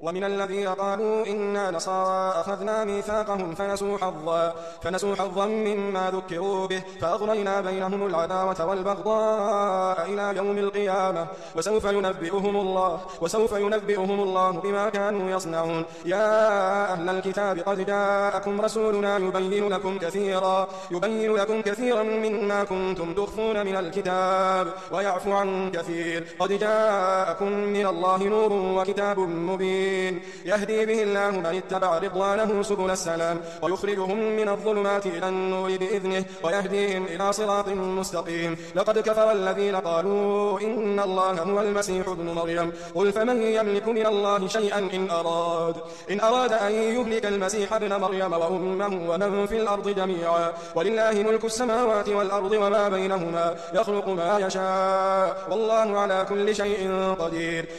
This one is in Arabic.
ومن الذين قالوا إنا نصارى أخذنا ميثاقهم فنسوا حظا مما ذكروا به فأغرينا بينهم العداوة والبغضاء إلى يوم القيامة وسوف ينبئهم الله بما كانوا يصنعون. يا أهل الكتاب قد جاءكم رسولنا يبين لكم كثيرا مما كنتم تخفون من الكتاب ويعفو عن كثير. قد جاءكم من الله نور وكتاب مبين يهدي به الله من اتبع رضوانه سبل السلام ويخرجهم من الظلمات إلى النور بإذنه ويهديهم إلى صراط مستقيم. لقد كفر الذين قالوا إن الله هو المسيح ابن مريم قل فمن يملك من الله شيئا إن أراد أن يهلك المسيح ابن مريم وأمه ومن في الأرض جميعا ولله ملك السماوات والأرض وما بينهما يخلق ما يشاء والله على كل شيء قدير.